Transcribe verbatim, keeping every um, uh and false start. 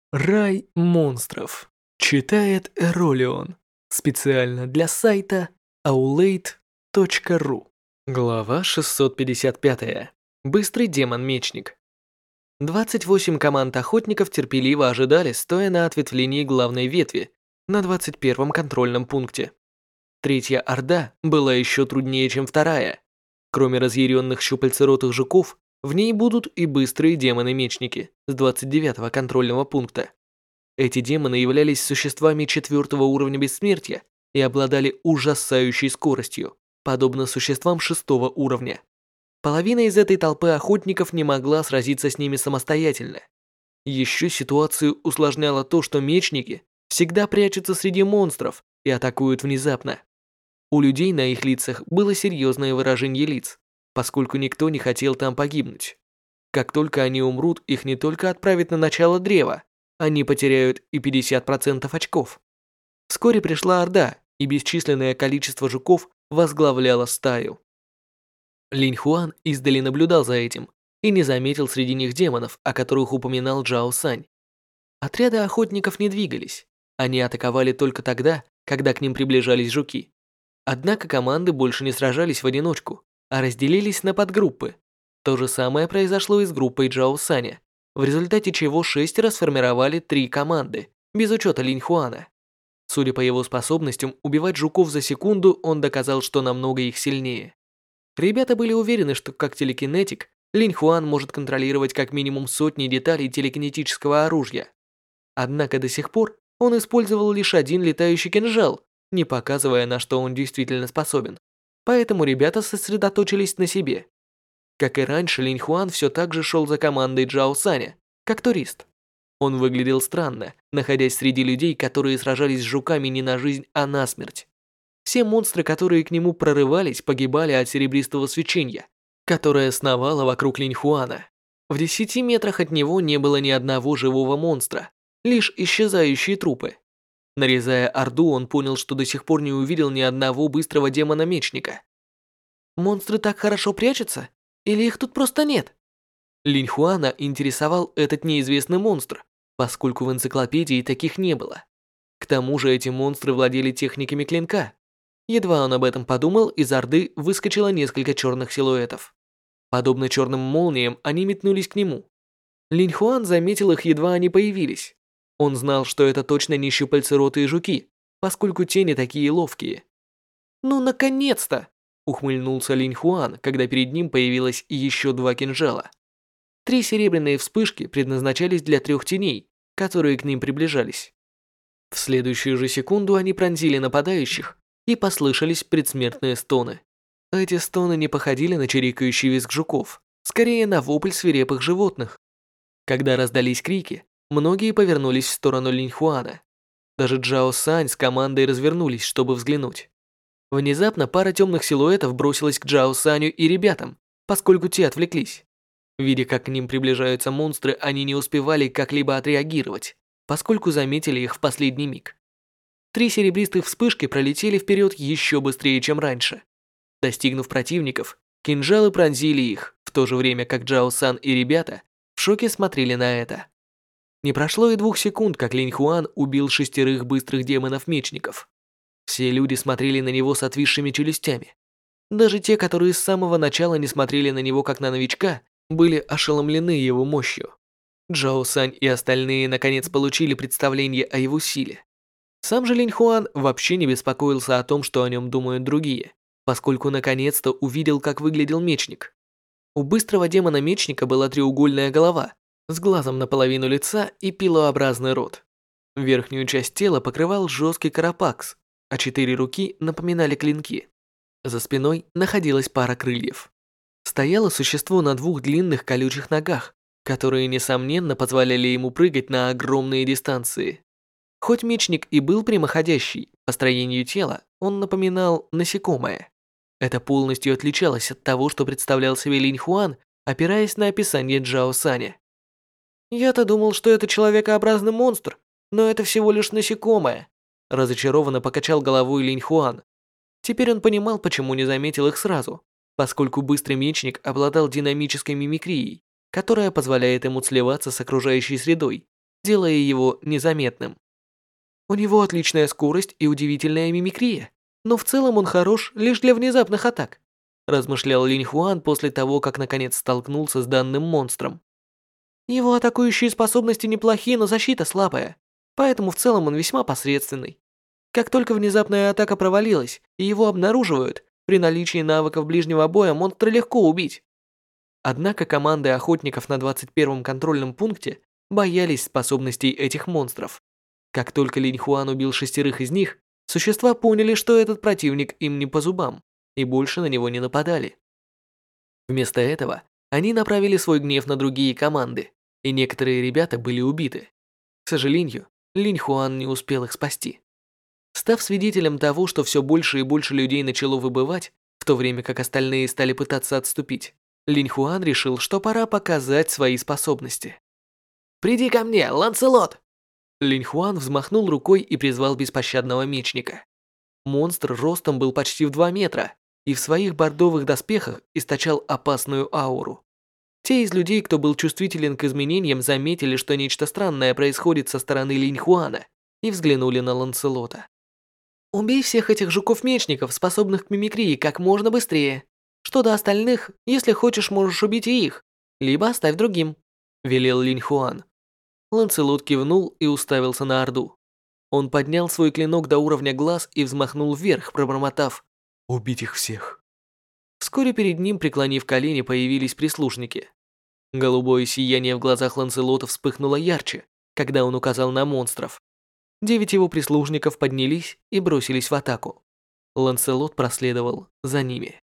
Рай монстров. Читает Эролион. Специально для сайта aulade точка ру. Глава шестьсот пятьдесят пять. Быстрый демон-мечник. двадцать восемь команд охотников терпеливо ожидали, стоя на ответвлении главной ветви, на двадцать первом контрольном пункте. Третья орда была еще труднее, чем вторая. Кроме разъяренных щупальцеротых жуков, в ней будут и быстрые демоны-мечники с двадцать девятого контрольного пункта. Эти демоны являлись существами четвертого уровня бессмертия и обладали ужасающей скоростью, подобно существам шестого уровня. Половина из этой толпы охотников не могла сразиться с ними самостоятельно. Еще ситуацию усложняло то, что мечники всегда прячутся среди монстров и атакуют внезапно. У людей на их лицах было серьезное выражение лиц, поскольку никто не хотел там погибнуть. Как только они умрут, их не только отправят на начало древа, они потеряют и пятьдесят процентов очков. Вскоре пришла орда, и бесчисленное количество жуков возглавляло стаю. Линь Хуан издали наблюдал за этим и не заметил среди них демонов, о которых упоминал Джао Сань. Отряды охотников не двигались, они атаковали только тогда, когда к ним приближались жуки. Однако команды больше не сражались в одиночку, а разделились на подгруппы. То же самое произошло и с группой Джао Саня, в результате чего шестеро сформировали три команды, без учета Линь Хуана. Судя по его способностям убивать жуков за секунду, он доказал, что намного их сильнее. Ребята были уверены, что как телекинетик, Линь Хуан может контролировать как минимум сотни деталей телекинетического оружия. Однако до сих пор он использовал лишь один летающий кинжал, не показывая, на что он действительно способен. Поэтому ребята сосредоточились на себе. Как и раньше, Линь Хуан все так же шел за командой Джао Саня, как турист. Он выглядел странно, находясь среди людей, которые сражались с жуками не на жизнь, а на смерть. Все монстры, которые к нему прорывались, погибали от серебристого свечения, которое сновало вокруг Линь Хуана. В десяти метрах от него не было ни одного живого монстра, лишь исчезающие трупы. Нарезая орду, он понял, что до сих пор не увидел ни одного быстрого демона-мечника. Монстры так хорошо прячутся? Или их тут просто нет? Линь Хуана интересовал этот неизвестный монстр, поскольку в энциклопедии таких не было. К тому же эти монстры владели техниками клинка. Едва он об этом подумал, из орды выскочило несколько черных силуэтов. Подобно черным молниям, они метнулись к нему. Линь Хуан заметил их, едва они появились. Он знал, что это точно не щупальцеротые жуки, поскольку те не такие ловкие. «Ну, наконец-то!» — ухмыльнулся Линь Хуан, когда перед ним появилось еще два кинжала. Три серебряные вспышки предназначались для трех теней, которые к ним приближались. В следующую же секунду они пронзили нападающих, и послышались предсмертные стоны. Эти стоны не походили на чирикающий визг жуков, скорее на вопль свирепых животных. Когда раздались крики, многие повернулись в сторону Линь Хуана. Даже Джао Сань с командой развернулись, чтобы взглянуть. Внезапно пара темных силуэтов бросилась к Джао Саню и ребятам, поскольку те отвлеклись. Видя, как к ним приближаются монстры, они не успевали как-либо отреагировать, поскольку заметили их в последний миг. Три серебристых вспышки пролетели вперед еще быстрее, чем раньше. Достигнув противников, кинжалы пронзили их, в то же время как Джао Сан и ребята в шоке смотрели на это. Не прошло и двух секунд, как Линь Хуан убил шестерых быстрых демонов-мечников. Все люди смотрели на него с отвисшими челюстями. Даже те, которые с самого начала не смотрели на него как на новичка, были ошеломлены его мощью. Джао Сань и остальные наконец получили представление о его силе. Сам же Линь Хуан вообще не беспокоился о том, что о нем думают другие, поскольку наконец-то увидел, как выглядел мечник. У быстрого демона-мечника была треугольная голова, с глазом наполовину лица и пилообразный рот. Верхнюю часть тела покрывал жесткий карапакс, а четыре руки напоминали клинки. За спиной находилась пара крыльев. Стояло существо на двух длинных колючих ногах, которые, несомненно, позволяли ему прыгать на огромные дистанции. Хоть мечник и был прямоходящий, по строению тела он напоминал насекомое. Это полностью отличалось от того, что представлял себе Линь Хуан, опираясь на описание Джао Саня. «Я-то думал, что это человекообразный монстр, но это всего лишь насекомое», разочарованно покачал головой Линь Хуан. Теперь он понимал, почему не заметил их сразу, поскольку быстрый мечник обладал динамической мимикрией, которая позволяет ему сливаться с окружающей средой, делая его незаметным. У него отличная скорость и удивительная мимикрия, но в целом он хорош лишь для внезапных атак, размышлял Линь Хуан после того, как наконец столкнулся с данным монстром. Его атакующие способности неплохие, но защита слабая, поэтому в целом он весьма посредственный. Как только внезапная атака провалилась и его обнаруживают, при наличии навыков ближнего боя монстра легко убить. Однако команды охотников на двадцать первом контрольном пункте боялись способностей этих монстров. Как только Линь Хуан убил шестерых из них, существа поняли, что этот противник им не по зубам, и больше на него не нападали. Вместо этого они направили свой гнев на другие команды, и некоторые ребята были убиты. К сожалению, Линь Хуан не успел их спасти. Став свидетелем того, что все больше и больше людей начало выбывать, в то время как остальные стали пытаться отступить, Линь Хуан решил, что пора показать свои способности. «Приди ко мне, Ланселот!» Линь Хуан взмахнул рукой и призвал беспощадного мечника. Монстр ростом был почти в два метра и в своих бордовых доспехах источал опасную ауру. Те из людей, кто был чувствителен к изменениям, заметили, что нечто странное происходит со стороны Линь Хуана, и взглянули на Ланселота. «Убей всех этих жуков-мечников, способных к мимикрии, как можно быстрее. Что до остальных, если хочешь, можешь убить и их, либо оставь другим», – велел Линь Хуан. Ланселот кивнул и уставился на Орду. Он поднял свой клинок до уровня глаз и взмахнул вверх, пробормотав «Убить их всех». Вскоре перед ним, преклонив колени, появились прислужники. Голубое сияние в глазах Ланселота вспыхнуло ярче, когда он указал на монстров. Девять его прислужников поднялись и бросились в атаку. Ланселот проследовал за ними.